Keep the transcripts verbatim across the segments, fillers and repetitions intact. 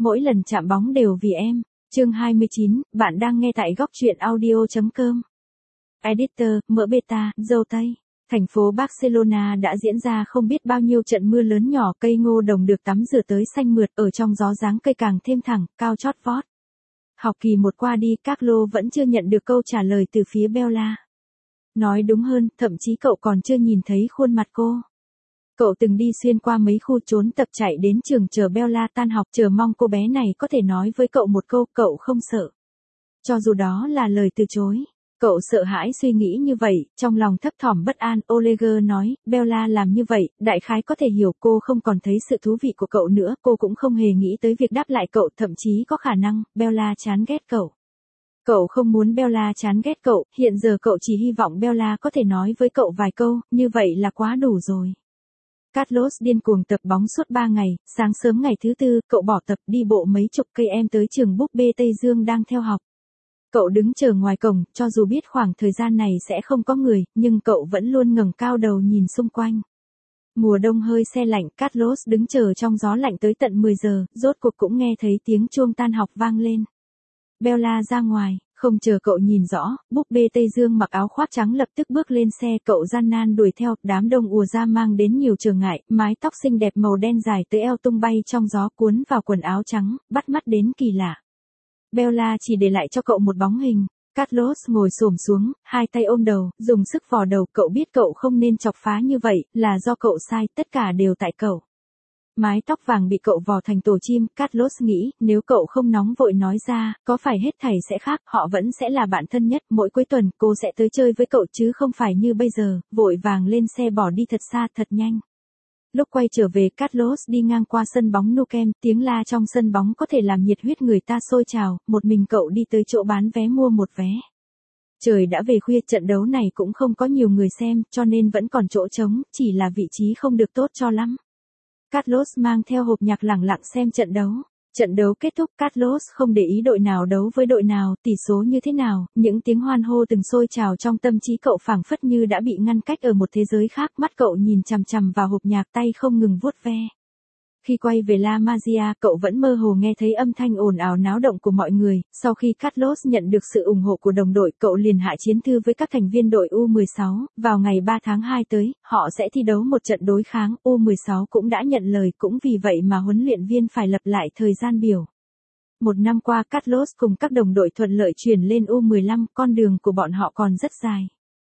mỗi lần chạm bóng đều vì em. Chương hai mươi chín, bạn đang nghe tại góc truyện audio.com. Editor, mở beta, dâu Tây. Thành phố Barcelona đã diễn ra không biết bao nhiêu trận mưa lớn nhỏ, cây ngô đồng được tắm rửa tới xanh mượt, ở trong gió dáng cây càng thêm thẳng, cao chót vót. Học kỳ một qua đi, Carlo vẫn chưa nhận được câu trả lời từ phía Bella. Nói đúng hơn, thậm chí cậu còn chưa nhìn thấy khuôn mặt cô. Cậu từng đi xuyên qua mấy khu trốn tập chạy đến trường chờ Bella tan học, chờ mong cô bé này có thể nói với cậu một câu, cậu không sợ. Cho dù đó là lời từ chối. Cậu sợ hãi suy nghĩ như vậy, trong lòng thấp thỏm bất an. Oleger nói, Bella làm như vậy, đại khái có thể hiểu cô không còn thấy sự thú vị của cậu nữa, cô cũng không hề nghĩ tới việc đáp lại cậu, thậm chí có khả năng, Bella chán ghét cậu. Cậu không muốn Bella chán ghét cậu, hiện giờ cậu chỉ hy vọng Bella có thể nói với cậu vài câu, như vậy là quá đủ rồi. Carlos điên cuồng tập bóng suốt ba ngày, sáng sớm ngày thứ tư, cậu bỏ tập đi bộ mấy chục cây em tới trường búp bê Tây Dương đang theo học. Cậu đứng chờ ngoài cổng, cho dù biết khoảng thời gian này sẽ không có người, nhưng cậu vẫn luôn ngẩng cao đầu nhìn xung quanh. Mùa đông hơi se lạnh, Carlos đứng chờ trong gió lạnh tới tận mười giờ, rốt cuộc cũng nghe thấy tiếng chuông tan học vang lên. Bella ra ngoài, không chờ cậu nhìn rõ, búp bê Tây Dương mặc áo khoác trắng lập tức bước lên xe, cậu gian nan đuổi theo, đám đông ùa ra mang đến nhiều trở ngại, mái tóc xinh đẹp màu đen dài tới eo tung bay trong gió cuốn vào quần áo trắng, bắt mắt đến kỳ lạ. Bella chỉ để lại cho cậu một bóng hình. Carlos ngồi xổm xuống, hai tay ôm đầu, dùng sức vò đầu, cậu biết cậu không nên chọc phá như vậy, là do cậu sai, tất cả đều tại cậu. Mái tóc vàng bị cậu vò thành tổ chim, Carlos nghĩ, nếu cậu không nóng vội nói ra, có phải hết thảy sẽ khác, họ vẫn sẽ là bạn thân nhất, mỗi cuối tuần cô sẽ tới chơi với cậu chứ không phải như bây giờ, vội vàng lên xe bỏ đi thật xa, thật nhanh. Lúc quay trở về, Carlos đi ngang qua sân bóng Nou Camp, tiếng la trong sân bóng có thể làm nhiệt huyết người ta sôi trào, một mình cậu đi tới chỗ bán vé mua một vé. Trời đã về khuya, trận đấu này cũng không có nhiều người xem, cho nên vẫn còn chỗ trống, chỉ là vị trí không được tốt cho lắm. Carlos mang theo hộp nhạc lẳng lặng xem trận đấu. Trận đấu kết thúc, Carlos không để ý đội nào đấu với đội nào, tỷ số như thế nào, những tiếng hoan hô từng sôi trào trong tâm trí cậu phảng phất như đã bị ngăn cách ở một thế giới khác, mắt cậu nhìn chằm chằm vào hộp nhạc, tay không ngừng vuốt ve. Khi quay về La Masia, cậu vẫn mơ hồ nghe thấy âm thanh ồn ào náo động của mọi người, sau khi Carlos nhận được sự ủng hộ của đồng đội, cậu liền hạ chiến thư với các thành viên đội U mười sáu, vào ngày ba tháng hai tới, họ sẽ thi đấu một trận đối kháng, U mười sáu cũng đã nhận lời, cũng vì vậy mà huấn luyện viên phải lập lại thời gian biểu. Một năm qua, Carlos cùng các đồng đội thuận lợi chuyển lên U mười lăm, con đường của bọn họ còn rất dài.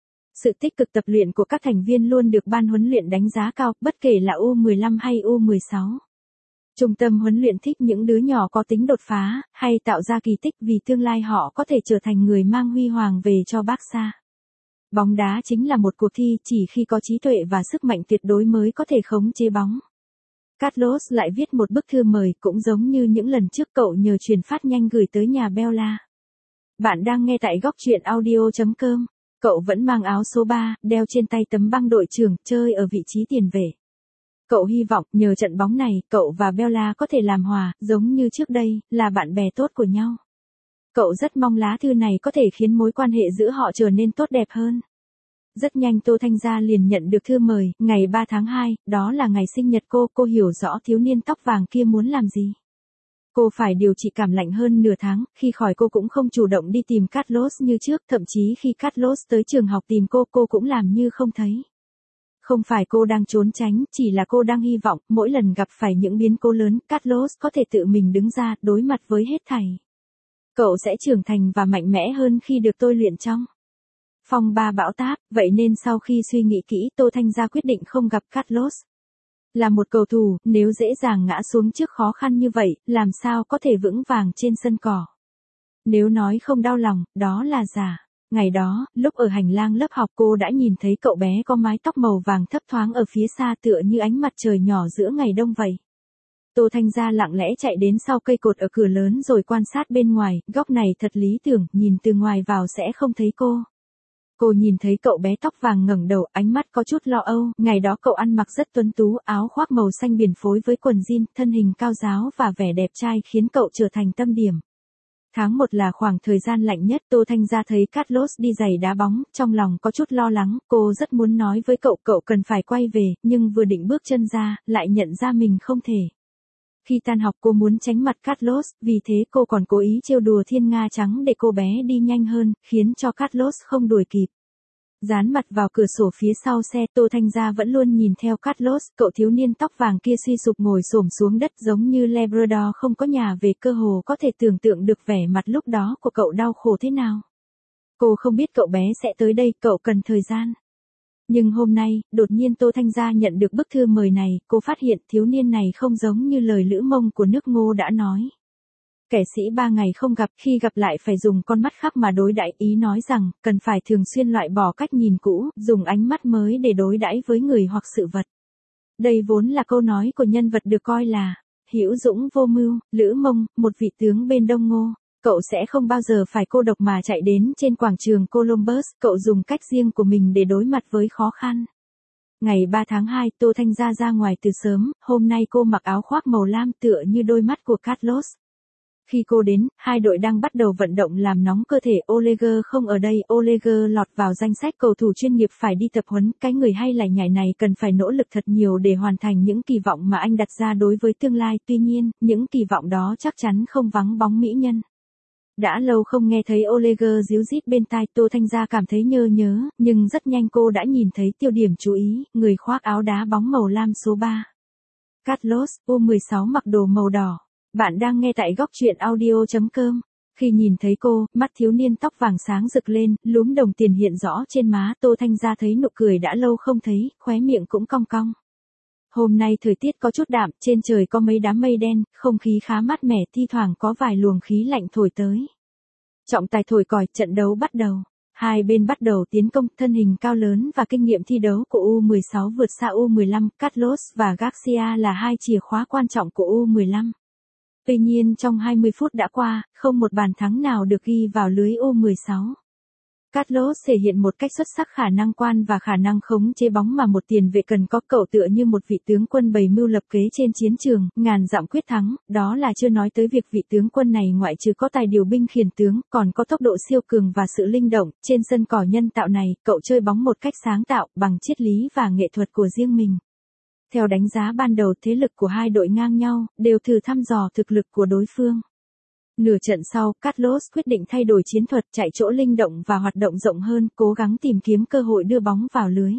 Sự tích cực tập luyện của các thành viên luôn được ban huấn luyện đánh giá cao, bất kể là U mười lăm hay U mười sáu. Trung tâm huấn luyện thích những đứa nhỏ có tính đột phá, hay tạo ra kỳ tích vì tương lai họ có thể trở thành người mang huy hoàng về cho Barca. Bóng đá chính là một cuộc thi, chỉ khi có trí tuệ và sức mạnh tuyệt đối mới có thể khống chế bóng. Carlos lại viết một bức thư mời, cũng giống như những lần trước, cậu nhờ truyền phát nhanh gửi tới nhà Bella. Bạn đang nghe tại góc truyện audio.com. Cậu vẫn mang áo số ba, đeo trên tay tấm băng đội trưởng, chơi ở vị trí tiền vệ. Cậu hy vọng, nhờ trận bóng này, cậu và Bella có thể làm hòa, giống như trước đây, là bạn bè tốt của nhau. Cậu rất mong lá thư này có thể khiến mối quan hệ giữa họ trở nên tốt đẹp hơn. Rất nhanh Tô Thanh Gia liền nhận được thư mời, ngày ba tháng hai, đó là ngày sinh nhật cô, cô hiểu rõ thiếu niên tóc vàng kia muốn làm gì. Cô phải điều trị cảm lạnh hơn nửa tháng, khi khỏi cô cũng không chủ động đi tìm Carlos như trước, thậm chí khi Carlos tới trường học tìm cô, cô cũng làm như không thấy. Không phải cô đang trốn tránh, chỉ là cô đang hy vọng, mỗi lần gặp phải những biến cố lớn, Carlos có thể tự mình đứng ra, đối mặt với hết thảy. Cậu sẽ trưởng thành và mạnh mẽ hơn khi được tôi luyện trong phong ba bão táp, vậy nên sau khi suy nghĩ kỹ, Tô Thanh Gia quyết định không gặp Carlos. Là một cầu thủ, nếu dễ dàng ngã xuống trước khó khăn như vậy, làm sao có thể vững vàng trên sân cỏ. Nếu nói không đau lòng, đó là giả. Ngày đó, lúc ở hành lang lớp học, cô đã nhìn thấy cậu bé có mái tóc màu vàng thấp thoáng ở phía xa, tựa như ánh mặt trời nhỏ giữa ngày đông vậy. Tô Thanh Gia lặng lẽ chạy đến sau cây cột ở cửa lớn rồi quan sát bên ngoài, góc này thật lý tưởng, nhìn từ ngoài vào sẽ không thấy cô. Cô nhìn thấy cậu bé tóc vàng ngẩng đầu, ánh mắt có chút lo âu, ngày đó cậu ăn mặc rất tuấn tú, áo khoác màu xanh biển phối với quần jean, thân hình cao ráo và vẻ đẹp trai khiến cậu trở thành tâm điểm. Tháng một là khoảng thời gian lạnh nhất, Tô Thanh Gia thấy Carlos đi giày đá bóng, trong lòng có chút lo lắng, cô rất muốn nói với cậu, cậu cần phải quay về, nhưng vừa định bước chân ra, lại nhận ra mình không thể. Khi tan học cô muốn tránh mặt Carlos, vì thế cô còn cố ý trêu đùa Thiên Nga Trắng để cô bé đi nhanh hơn, khiến cho Carlos không đuổi kịp. Dán mặt vào cửa sổ phía sau xe, Tô Thanh Gia vẫn luôn nhìn theo Carlos, cậu thiếu niên tóc vàng kia suy sụp ngồi xổm xuống đất giống như Labrador không có nhà về, cơ hồ có thể tưởng tượng được vẻ mặt lúc đó của cậu đau khổ thế nào. Cô không biết cậu bé sẽ tới đây, cậu cần thời gian. Nhưng hôm nay, đột nhiên Tô Thanh Gia nhận được bức thư mời này, cô phát hiện thiếu niên này không giống như lời Lữ Mông của nước Ngô đã nói. Kẻ sĩ ba ngày không gặp, khi gặp lại phải dùng con mắt khác mà đối đãi, ý nói rằng, cần phải thường xuyên loại bỏ cách nhìn cũ, dùng ánh mắt mới để đối đãi với người hoặc sự vật. Đây vốn là câu nói của nhân vật được coi là hữu dũng vô mưu, Lữ Mông, một vị tướng bên Đông Ngô. Cậu sẽ không bao giờ phải cô độc mà chạy đến trên quảng trường Columbus, cậu dùng cách riêng của mình để đối mặt với khó khăn. Ngày ba tháng hai, Tô Thanh Gia ra ngoài từ sớm, hôm nay cô mặc áo khoác màu lam tựa như đôi mắt của Carlos. Khi cô đến, hai đội đang bắt đầu vận động làm nóng cơ thể. Oleger không ở đây, Oleger lọt vào danh sách cầu thủ chuyên nghiệp phải đi tập huấn, cái người hay lải nhải này cần phải nỗ lực thật nhiều để hoàn thành những kỳ vọng mà anh đặt ra đối với tương lai, tuy nhiên, những kỳ vọng đó chắc chắn không vắng bóng mỹ nhân. Đã lâu không nghe thấy Oleger ríu rít bên tai, Tô Thanh Gia cảm thấy nhớ nhớ, nhưng rất nhanh cô đã nhìn thấy tiêu điểm chú ý, người khoác áo đá bóng màu lam số ba. Carlos, U mười sáu mặc đồ màu đỏ. Bạn đang nghe tại góc truyện audio chấm com. Khi nhìn thấy cô, mắt thiếu niên tóc vàng sáng rực lên, lúm đồng tiền hiện rõ trên má, Tô Thanh Gia thấy nụ cười đã lâu không thấy, khóe miệng cũng cong cong. Hôm nay thời tiết có chút đạm, trên trời có mấy đám mây đen, không khí khá mát mẻ, thi thoảng có vài luồng khí lạnh thổi tới. Trọng tài thổi còi, trận đấu bắt đầu. Hai bên bắt đầu tiến công, thân hình cao lớn và kinh nghiệm thi đấu của U mười sáu vượt xa U mười lăm, Carlos và Garcia là hai chìa khóa quan trọng của U mười lăm. Tuy nhiên trong hai mươi phút đã qua, không một bàn thắng nào được ghi vào lưới U mười sáu. Carlos thể hiện một cách xuất sắc khả năng quan và khả năng khống chế bóng mà một tiền vệ cần có, cậu tựa như một vị tướng quân bày mưu lập kế trên chiến trường, ngàn dặm quyết thắng, đó là chưa nói tới việc vị tướng quân này ngoại trừ có tài điều binh khiển tướng, còn có tốc độ siêu cường và sự linh động, trên sân cỏ nhân tạo này, cậu chơi bóng một cách sáng tạo, bằng triết lý và nghệ thuật của riêng mình. Theo đánh giá ban đầu, thế lực của hai đội ngang nhau, đều thử thăm dò thực lực của đối phương. Nửa trận sau, Carlos quyết định thay đổi chiến thuật, chạy chỗ linh động và hoạt động rộng hơn, cố gắng tìm kiếm cơ hội đưa bóng vào lưới.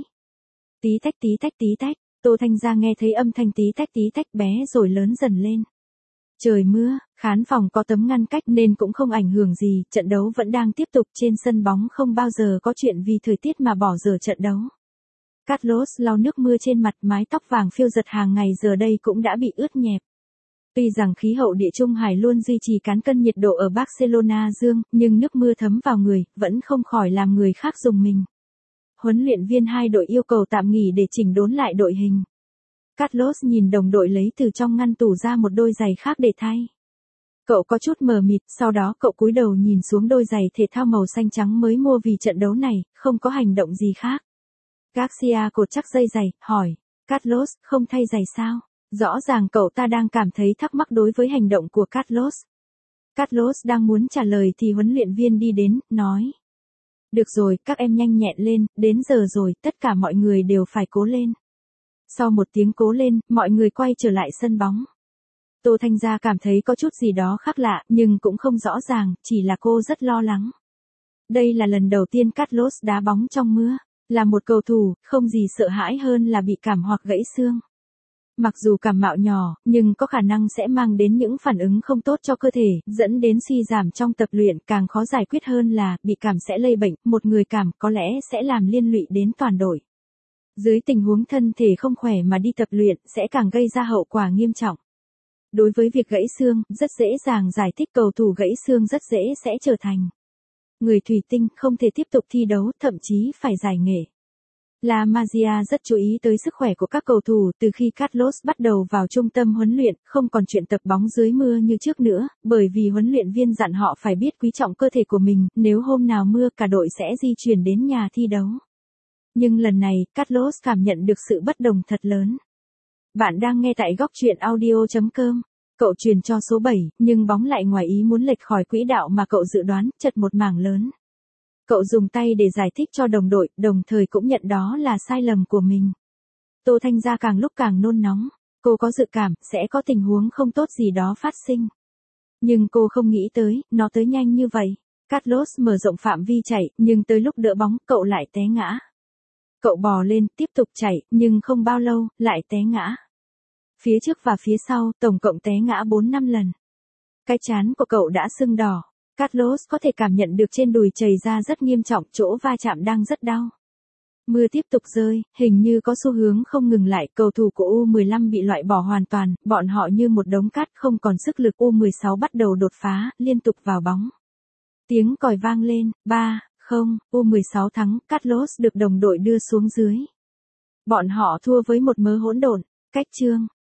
Tí tách tí tách tí tách, Tô Thanh Gia nghe thấy âm thanh tí tách tí tách bé rồi lớn dần lên. Trời mưa, khán phòng có tấm ngăn cách nên cũng không ảnh hưởng gì, trận đấu vẫn đang tiếp tục, trên sân bóng không bao giờ có chuyện vì thời tiết mà bỏ dở trận đấu. Carlos lau nước mưa trên mặt, mái tóc vàng phiêu giật hàng ngày giờ đây cũng đã bị ướt nhẹp. Tuy rằng khí hậu địa Trung Hải luôn duy trì cán cân nhiệt độ ở Barcelona dương, nhưng nước mưa thấm vào người, vẫn không khỏi làm người khác rùng mình. Huấn luyện viên hai đội yêu cầu tạm nghỉ để chỉnh đốn lại đội hình. Carlos nhìn đồng đội lấy từ trong ngăn tủ ra một đôi giày khác để thay. Cậu có chút mờ mịt, sau đó cậu cúi đầu nhìn xuống đôi giày thể thao màu xanh trắng mới mua vì trận đấu này, không có hành động gì khác. Garcia cột chắc dây giày, hỏi, Carlos, không thay giày sao? Rõ ràng cậu ta đang cảm thấy thắc mắc đối với hành động của Carlos. Carlos đang muốn trả lời thì huấn luyện viên đi đến, nói. Được rồi, các em nhanh nhẹn lên, đến giờ rồi, tất cả mọi người đều phải cố lên. Sau một tiếng cố lên, mọi người quay trở lại sân bóng. Tô Thanh Gia cảm thấy có chút gì đó khác lạ, nhưng cũng không rõ ràng, chỉ là cô rất lo lắng. Đây là lần đầu tiên Carlos đá bóng trong mưa. Là một cầu thủ, không gì sợ hãi hơn là bị cảm hoặc gãy xương. Mặc dù cảm mạo nhỏ, nhưng có khả năng sẽ mang đến những phản ứng không tốt cho cơ thể, dẫn đến suy giảm trong tập luyện, càng khó giải quyết hơn là, bị cảm sẽ lây bệnh, một người cảm có lẽ sẽ làm liên lụy đến toàn đội. Dưới tình huống thân thể không khỏe mà đi tập luyện, sẽ càng gây ra hậu quả nghiêm trọng. Đối với việc gãy xương, rất dễ dàng giải thích, cầu thủ gãy xương rất dễ sẽ trở thành người thủy tinh, không thể tiếp tục thi đấu, thậm chí phải giải nghệ. La Masia rất chú ý tới sức khỏe của các cầu thủ, từ khi Carlos bắt đầu vào trung tâm huấn luyện, không còn chuyện tập bóng dưới mưa như trước nữa, bởi vì huấn luyện viên dặn họ phải biết quý trọng cơ thể của mình, nếu hôm nào mưa cả đội sẽ di chuyển đến nhà thi đấu. Nhưng lần này, Carlos cảm nhận được sự bất đồng thật lớn. Bạn đang nghe tại góc truyện audio chấm com. Cậu truyền cho số bảy, nhưng bóng lại ngoài ý muốn lệch khỏi quỹ đạo mà cậu dự đoán, chật một mảng lớn. Cậu dùng tay để giải thích cho đồng đội, đồng thời cũng nhận đó là sai lầm của mình. Tô Thanh Gia càng lúc càng nôn nóng. Cô Cô có dự cảm sẽ có tình huống không tốt gì đó phát sinh. Nhưng cô không nghĩ tới, nó tới nhanh như vậy. Carlos mở rộng phạm vi chạy, nhưng tới lúc đỡ bóng, cậu lại té ngã. Cậu bò lên, tiếp tục chạy, nhưng không bao lâu, lại té ngã. Phía trước và phía sau, tổng cộng té ngã bốn năm lần. Cái trán của cậu đã sưng đỏ. Carlos có thể cảm nhận được trên đùi chảy ra rất nghiêm trọng, chỗ va chạm đang rất đau. Mưa tiếp tục rơi, hình như có xu hướng không ngừng lại, cầu thủ của U mười lăm bị loại bỏ hoàn toàn, bọn họ như một đống cát không còn sức lực. U mười sáu bắt đầu đột phá, liên tục vào bóng. Tiếng còi vang lên, ba không, U mười sáu thắng, Carlos được đồng đội đưa xuống dưới. Bọn họ thua với một mớ hỗn độn. Cách chương